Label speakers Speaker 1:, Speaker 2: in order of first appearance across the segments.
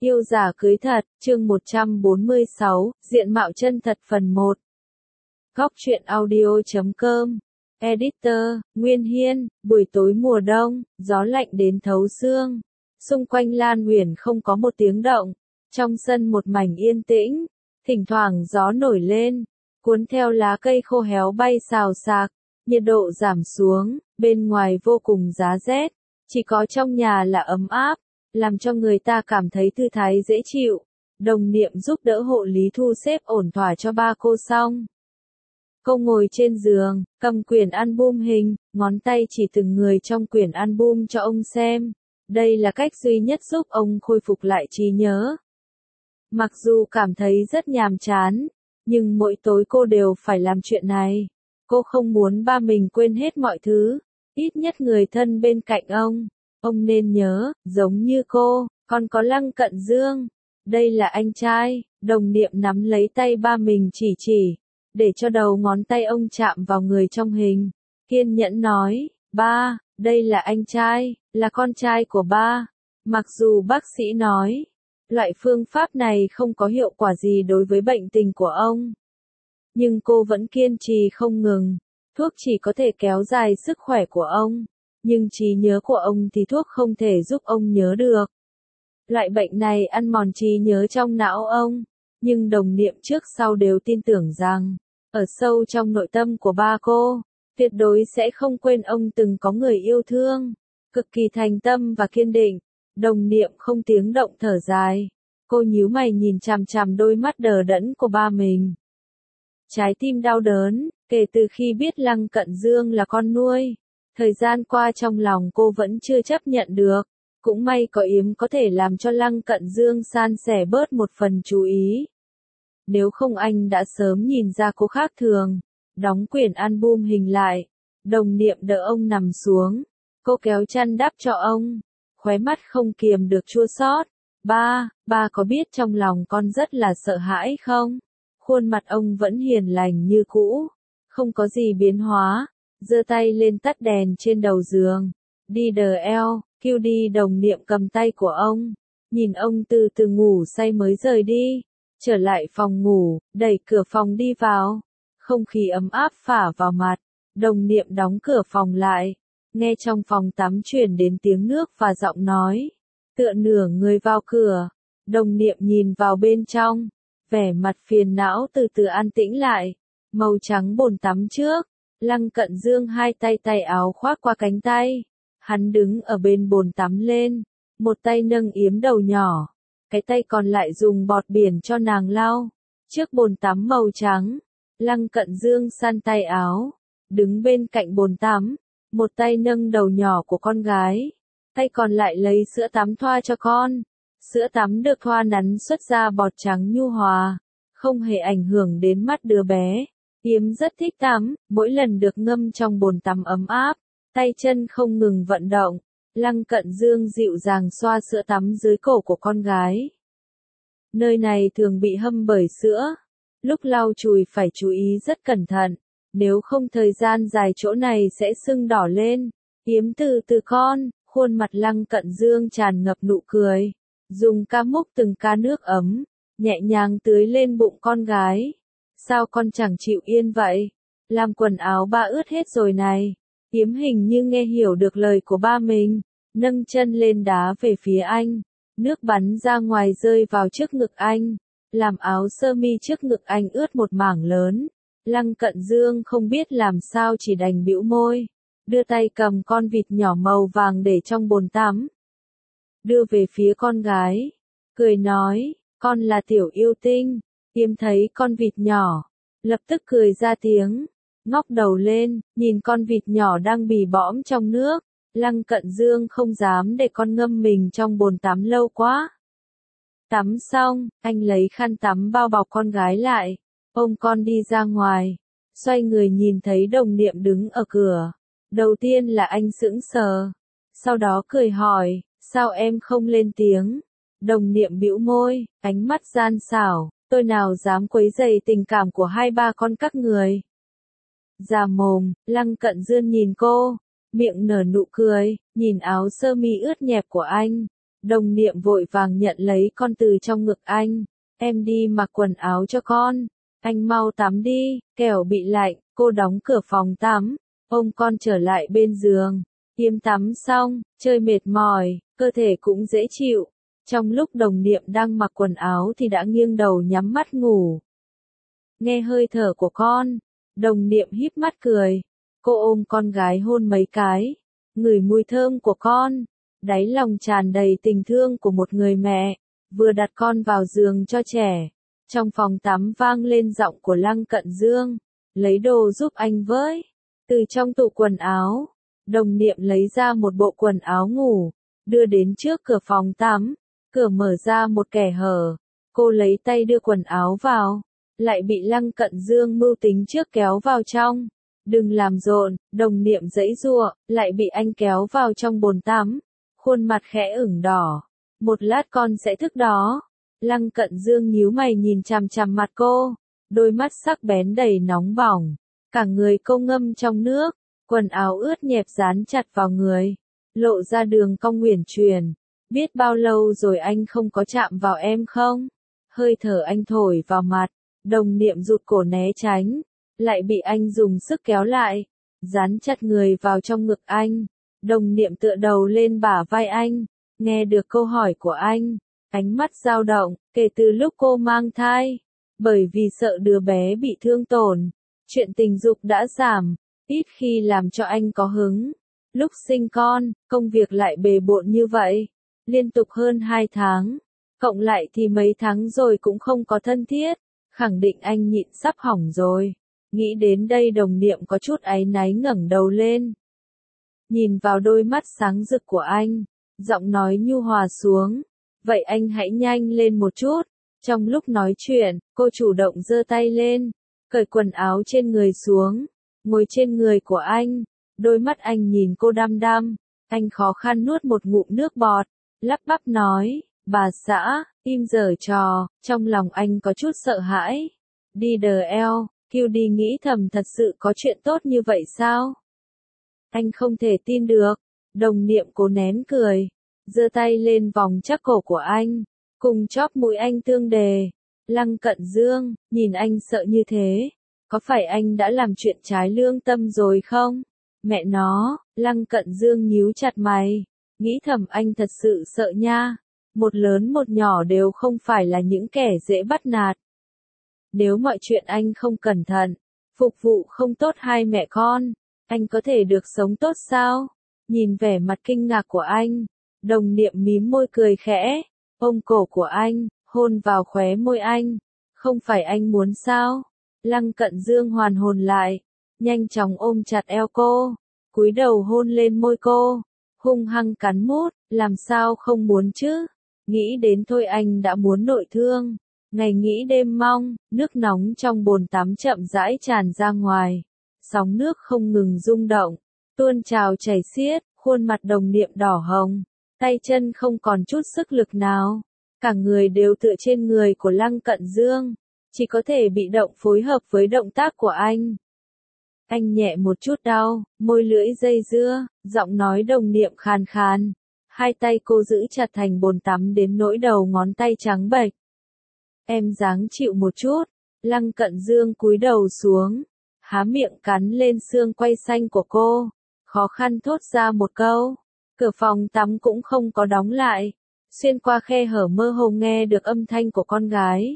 Speaker 1: Yêu giả cưới thật, chương 146, diện mạo chân thật phần 1. Góc truyện audio.com. Editor, Nguyên Hiên, buổi tối mùa đông, gió lạnh đến thấu xương. Xung quanh Lan Uyển không có một tiếng động. Trong sân một mảnh yên tĩnh, thỉnh thoảng gió nổi lên, cuốn theo lá cây khô héo bay xào xạc, nhiệt độ giảm xuống, bên ngoài vô cùng giá rét, chỉ có trong nhà là ấm áp, làm cho người ta cảm thấy thư thái dễ chịu. Đồng Niệm giúp đỡ hộ lý thu xếp ổn thỏa cho ba cô xong. Cô ngồi trên giường, cầm quyển album hình, ngón tay chỉ từng người trong quyển album cho ông xem. Đây là cách duy nhất giúp ông khôi phục lại trí nhớ. Mặc dù cảm thấy rất nhàm chán, nhưng mỗi tối cô đều phải làm chuyện này. Cô không muốn ba mình quên hết mọi thứ, ít nhất người thân bên cạnh ông. Ông nên nhớ, giống như cô, còn có Lăng Cận Dương. Đây là anh trai. Đồng Niệm nắm lấy tay ba mình chỉ, để cho đầu ngón tay ông chạm vào người trong hình. Kiên nhẫn nói, ba, đây là anh trai, là con trai của ba. Mặc dù bác sĩ nói, loại phương pháp này không có hiệu quả gì đối với bệnh tình của ông. Nhưng cô vẫn kiên trì không ngừng. Thuốc chỉ có thể kéo dài sức khỏe của ông. Nhưng trí nhớ của ông thì thuốc không thể giúp ông nhớ được. Loại bệnh này ăn mòn trí nhớ trong não ông. Nhưng Đồng Niệm trước sau đều tin tưởng rằng, ở sâu trong nội tâm của ba cô, tuyệt đối sẽ không quên ông từng có người yêu thương. Cực kỳ thành tâm và kiên định. Đồng Niệm không tiếng động thở dài. Cô nhíu mày nhìn chằm chằm đôi mắt đờ đẫn của ba mình. Trái tim đau đớn, kể từ khi biết Lăng Cận Dương là con nuôi. Thời gian qua trong lòng cô vẫn chưa chấp nhận được. Cũng may có Yếm có thể làm cho Lăng Cận Dương san sẻ bớt một phần chú ý. Nếu không anh đã sớm nhìn ra cô khác thường. Đóng quyển album hình lại. Đồng Niệm đỡ ông nằm xuống. Cô kéo chăn đắp cho ông. Khóe mắt không kiềm được chua xót. Ba có biết trong lòng con rất là sợ hãi không? Khuôn mặt ông vẫn hiền lành như cũ. Không có gì biến hóa. Giơ tay lên tắt đèn trên đầu giường. Đi đờ eo, kêu đi. Đồng Niệm cầm tay của ông. Nhìn ông từ từ ngủ say mới rời đi. Trở lại phòng ngủ, đẩy cửa phòng đi vào. Không khí ấm áp phả vào mặt. Đồng Niệm đóng cửa phòng lại. Nghe trong phòng tắm truyền đến tiếng nước và giọng nói. Tựa nửa người vào cửa. Đồng Niệm nhìn vào bên trong. Vẻ mặt phiền não từ từ an tĩnh lại. Màu trắng bồn tắm trước. Lăng Cận Dương hai tay áo khoác qua cánh tay. Hắn đứng ở bên bồn tắm lên. Một tay nâng Yếm đầu nhỏ. Cái tay còn lại dùng bọt biển cho nàng lau. Trước bồn tắm màu trắng. Lăng Cận Dương săn tay áo. Đứng bên cạnh bồn tắm. Một tay nâng đầu nhỏ của con gái. Tay còn lại lấy sữa tắm thoa cho con. Sữa tắm được thoa nắn xuất ra bọt trắng nhu hòa. Không hề ảnh hưởng đến mắt đứa bé. Yếm rất thích tắm, mỗi lần được ngâm trong bồn tắm ấm áp, tay chân không ngừng vận động. Lăng Cận Dương dịu dàng xoa sữa tắm dưới cổ của con gái. Nơi này thường bị hâm bởi sữa. Lúc lau chùi phải chú ý rất cẩn thận, nếu không thời gian dài chỗ này sẽ sưng đỏ lên. Yếm từ từ con, khuôn mặt Lăng Cận Dương tràn ngập nụ cười. Dùng ca múc từng ca nước ấm, nhẹ nhàng tưới lên bụng con gái. Sao con chẳng chịu yên vậy? Làm quần áo ba ướt hết rồi này. Yếm hình như nghe hiểu được lời của ba mình. Nâng chân lên đá về phía anh. Nước bắn ra ngoài rơi vào trước ngực anh. Làm áo sơ mi trước ngực anh ướt một mảng lớn. Lăng Cận Dương không biết làm sao chỉ đành bĩu môi. Đưa tay cầm con vịt nhỏ màu vàng để trong bồn tắm. Đưa về phía con gái. Cười nói, con là tiểu yêu tinh. Yếm thấy con vịt nhỏ, lập tức cười ra tiếng, ngóc đầu lên, nhìn con vịt nhỏ đang bì bõm trong nước. Lăng Cận Dương không dám để con ngâm mình trong bồn tắm lâu quá. Tắm xong, anh lấy khăn tắm bao bọc con gái lại, ôm con đi ra ngoài, xoay người nhìn thấy Đồng Niệm đứng ở cửa. Đầu tiên là anh sững sờ, sau đó cười hỏi, sao em không lên tiếng? Đồng Niệm bĩu môi, ánh mắt gian xảo. Tôi nào dám quấy rầy tình cảm của hai ba con các người. Già mồm, Lăng Cận Dương nhìn cô, miệng nở nụ cười, nhìn áo sơ mi ướt nhẹp của anh. Đồng niệm vội vàng nhận lấy con từ trong ngực anh. Em đi mặc quần áo cho con. Anh mau tắm đi, kẻo bị lạnh. Cô đóng cửa phòng tắm, ôm con trở lại bên giường. Yếm tắm xong, chơi mệt mỏi, cơ thể cũng dễ chịu. Trong lúc đồng niệm đang mặc quần áo thì đã nghiêng đầu nhắm mắt ngủ. Nghe hơi thở của con, đồng niệm híp mắt cười. Cô ôm con gái hôn mấy cái, ngửi mùi thơm của con. Đáy lòng tràn đầy tình thương của một người mẹ, vừa đặt con vào giường cho trẻ. Trong phòng tắm vang lên giọng của Lăng Cận Dương. Lấy đồ giúp anh với. Từ trong tủ quần áo, đồng niệm lấy ra một bộ quần áo ngủ, đưa đến trước cửa phòng tắm. Cửa mở ra một kẻ hở. Cô lấy tay đưa quần áo vào, lại bị Lăng Cận Dương mưu tính trước kéo vào trong. Đừng làm rộn, đồng niệm giãy giụa, lại bị anh kéo vào trong bồn tắm. Khuôn mặt khẽ ửng đỏ. Một lát con sẽ thức đó. Lăng Cận Dương nhíu mày nhìn chằm chằm mặt cô. Đôi mắt sắc bén đầy nóng bỏng. Cả người cô ngâm trong nước. Quần áo ướt nhẹp dán chặt vào người. Lộ ra đường cong uyển chuyển. Biết bao lâu rồi anh không có chạm vào em không? Hơi thở anh thổi vào mặt. Đồng niệm rụt cổ né tránh. Lại bị anh dùng sức kéo lại. Dán chặt người vào trong ngực anh. Đồng niệm tựa đầu lên bả vai anh. Nghe được câu hỏi của anh. Ánh mắt dao động, kể từ lúc cô mang thai. Bởi vì sợ đứa bé bị thương tổn. Chuyện tình dục đã giảm. Ít khi làm cho anh có hứng. Lúc sinh con, công việc lại bề bộn như vậy. Liên tục hơn 2 tháng. Cộng lại thì mấy tháng rồi cũng không có thân thiết. Khẳng định anh nhịn sắp hỏng rồi. Nghĩ đến đây đồng niệm có chút áy náy ngẩng đầu lên. Nhìn vào đôi mắt sáng rực của anh. Giọng nói nhu hòa xuống. Vậy anh hãy nhanh lên một chút. Trong lúc nói chuyện, cô chủ động giơ tay lên. Cởi quần áo trên người xuống. Ngồi trên người của anh. Đôi mắt anh nhìn cô đăm đăm. Anh khó khăn nuốt một ngụm nước bọt. Lắp bắp nói. Bà xã, im giở trò. Trong lòng anh có chút sợ hãi. Đi đờ eo. Kiều đi nghĩ thầm thật sự có chuyện tốt như vậy sao? Anh không thể tin được. Đồng niệm cố nén cười. Giơ tay lên vòng chắc cổ của anh. Cùng chóp mũi anh tương đề. Lăng Cận Dương, nhìn anh sợ như thế. Có phải anh đã làm chuyện trái lương tâm rồi không? Mẹ nó, Lăng Cận Dương nhíu chặt mày. Nghĩ thầm anh thật sự sợ nha. Một lớn một nhỏ đều không phải là những kẻ dễ bắt nạt. Nếu mọi chuyện anh không cẩn thận, phục vụ không tốt hai mẹ con, anh có thể được sống tốt sao? Nhìn vẻ mặt kinh ngạc của anh, đồng niệm mím môi cười khẽ, ôm cổ của anh, hôn vào khóe môi anh. Không phải anh muốn sao? Lăng Cận Dương hoàn hồn lại, nhanh chóng ôm chặt eo cô, cúi đầu hôn lên môi cô, hung hăng cắn mút, làm sao không muốn chứ? Nghĩ đến thôi anh đã muốn nội thương. Ngày nghĩ đêm mong, nước nóng trong bồn tắm chậm rãi tràn ra ngoài. Sóng nước không ngừng rung động, tuôn trào chảy xiết, khuôn mặt đồng niệm đỏ hồng, tay chân không còn chút sức lực nào. Cả người đều tựa trên người của Lăng Cận Dương, chỉ có thể bị động phối hợp với động tác của anh. Anh nhẹ một chút đau, môi lưỡi dây dưa, giọng nói đồng niệm khàn khàn. Hai tay cô giữ chặt thành bồn tắm đến nỗi đầu ngón tay trắng bệch. Em dáng chịu một chút. Lăng Cận Dương cúi đầu xuống, há miệng cắn lên xương quai xanh của cô, khó khăn thốt ra một câu. Cửa phòng tắm cũng không có đóng lại, xuyên qua khe hở mơ hồ nghe được âm thanh của con gái.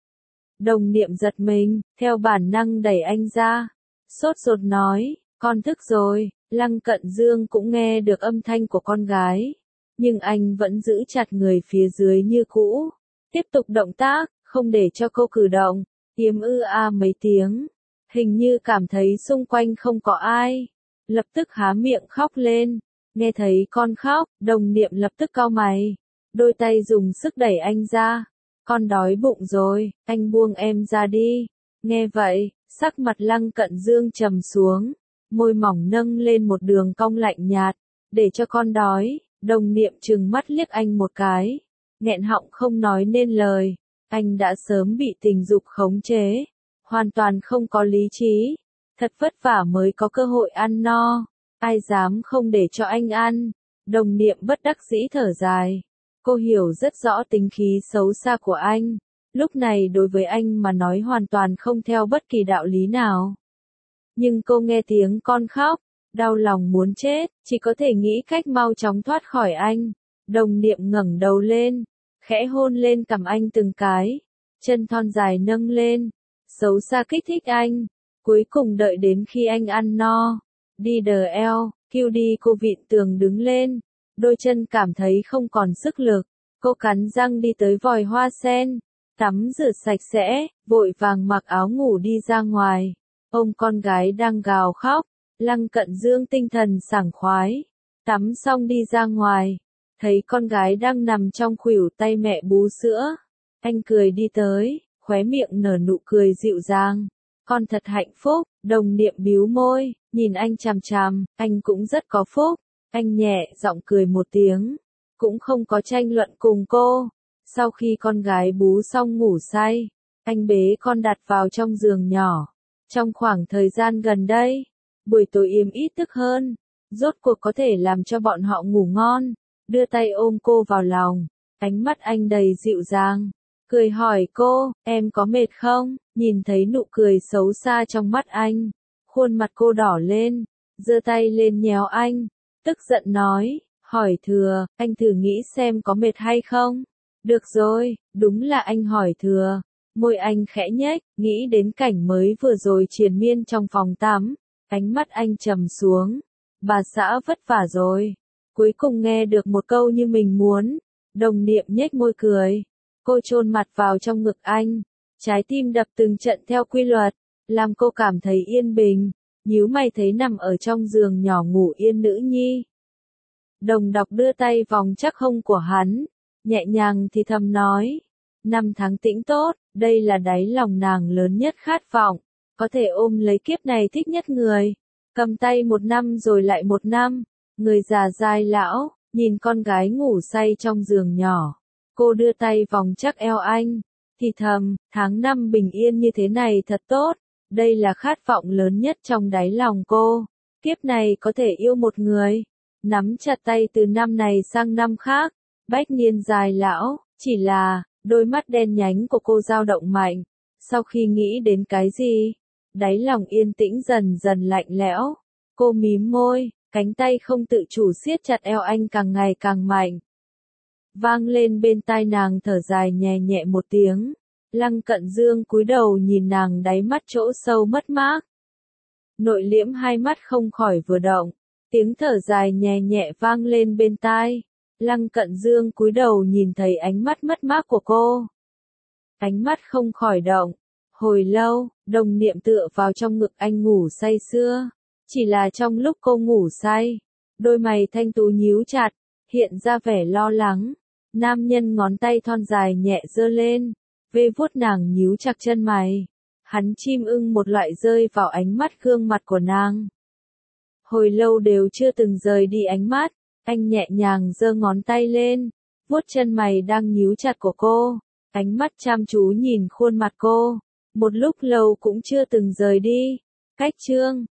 Speaker 1: Đồng niệm giật mình, theo bản năng đẩy anh ra, sốt ruột nói, con thức rồi. Lăng Cận Dương cũng nghe được âm thanh của con gái, nhưng anh vẫn giữ chặt người phía dưới như cũ, tiếp tục động tác, không để cho cô cử động. Yếm mấy tiếng, hình như cảm thấy xung quanh không có ai, lập tức há miệng khóc lên. Nghe thấy con khóc, đồng niệm lập tức cau mày, đôi tay dùng sức đẩy anh ra. Con đói bụng rồi, anh buông em ra đi. Nghe vậy, sắc mặt Lăng Cận Dương trầm xuống, môi mỏng nâng lên một đường cong lạnh nhạt. Để cho con đói. Đồng niệm trừng mắt liếc anh một cái, nghẹn họng không nói nên lời. Anh đã sớm bị tình dục khống chế, hoàn toàn không có lý trí. Thật vất vả mới có cơ hội ăn no, ai dám không để cho anh ăn. Đồng niệm bất đắc dĩ thở dài. Cô hiểu rất rõ tính khí xấu xa của anh, lúc này đối với anh mà nói hoàn toàn không theo bất kỳ đạo lý nào. Nhưng cô nghe tiếng con khóc, đau lòng muốn chết, chỉ có thể nghĩ cách mau chóng thoát khỏi anh. Đồng Niệm ngẩng đầu lên, khẽ hôn lên cằm anh từng cái, chân thon dài nâng lên, xấu xa kích thích anh. Cuối cùng đợi đến khi anh ăn no, đi đờ eo, kêu đi cô vịn tường đứng lên, đôi chân cảm thấy không còn sức lực, cô cắn răng đi tới vòi hoa sen, tắm rửa sạch sẽ, vội vàng mặc áo ngủ đi ra ngoài, ôm con gái đang gào khóc, Lăng Cận Dương tinh thần sảng khoái, tắm xong đi ra ngoài, thấy con gái đang nằm trong khuỷu tay mẹ bú sữa, anh cười đi tới, khóe miệng nở nụ cười dịu dàng. Con thật hạnh phúc, Đồng Niệm bĩu môi, nhìn anh chằm chằm, anh cũng rất có phúc. Anh nhẹ giọng cười một tiếng, cũng không có tranh luận cùng cô. Sau khi con gái bú xong ngủ say, anh bế con đặt vào trong giường nhỏ. Trong khoảng thời gian gần đây, buổi tối im ít thức hơn, rốt cuộc có thể làm cho bọn họ ngủ ngon, đưa tay ôm cô vào lòng, ánh mắt anh đầy dịu dàng. Cười hỏi cô, em có mệt không? Nhìn thấy nụ cười xấu xa trong mắt anh, khuôn mặt cô đỏ lên, giơ tay lên nhéo anh, tức giận nói, hỏi thừa, anh thử nghĩ xem có mệt hay không? Được rồi, đúng là anh hỏi thừa. Môi anh khẽ nhếch, nghĩ đến cảnh mới vừa rồi triền miên trong phòng tắm, ánh mắt anh trầm xuống. Bà xã vất vả rồi. Cuối cùng nghe được một câu như mình muốn. Đồng Niệm nhếch môi cười. Cô chôn mặt vào trong ngực anh, trái tim đập từng trận theo quy luật, làm cô cảm thấy yên bình, nhíu mày thấy nằm ở trong giường nhỏ ngủ yên nữ nhi. Đồng Đọc đưa tay vòng chắc hông của hắn, nhẹ nhàng thì thầm nói, 5 tháng tĩnh tốt, đây là đáy lòng nàng lớn nhất khát vọng, có thể ôm lấy kiếp này thích nhất người, cầm tay 1 năm rồi lại 1 năm, người già dai lão, nhìn con gái ngủ say trong giường nhỏ. Cô đưa tay vòng chắc eo anh, thì thầm, tháng 5 bình yên như thế này thật tốt, đây là khát vọng lớn nhất trong đáy lòng cô, kiếp này có thể yêu một người, nắm chặt tay từ năm này sang năm khác, bách niên dài lão, chỉ là, đôi mắt đen nhánh của cô dao động mạnh, sau khi nghĩ đến cái gì, đáy lòng yên tĩnh dần dần lạnh lẽo, cô mím môi, cánh tay không tự chủ siết chặt eo anh càng ngày càng mạnh. Vang lên bên tai nàng thở dài nhẹ nhẹ một tiếng, Lăng Cận Dương cúi đầu nhìn nàng đáy mắt chỗ sâu mất mát. Nội liễm hai mắt không khỏi vừa động, tiếng thở dài nhẹ nhẹ vang lên bên tai, Lăng Cận Dương cúi đầu nhìn thấy ánh mắt mất mát của cô. Ánh mắt không khỏi động, hồi lâu, Đồng Niệm tựa vào trong ngực anh ngủ say sưa, chỉ là trong lúc cô ngủ say, đôi mày thanh tú nhíu chặt, hiện ra vẻ lo lắng. Nam nhân ngón tay thon dài nhẹ giơ lên, vê vuốt nàng nhíu chặt chân mày. Hắn chim ưng một loại rơi vào ánh mắt gương mặt của nàng. Hồi lâu đều chưa từng rời đi ánh mắt, anh nhẹ nhàng giơ ngón tay lên, vuốt chân mày đang nhíu chặt của cô, ánh mắt chăm chú nhìn khuôn mặt cô, một lúc lâu cũng chưa từng rời đi. Cách chương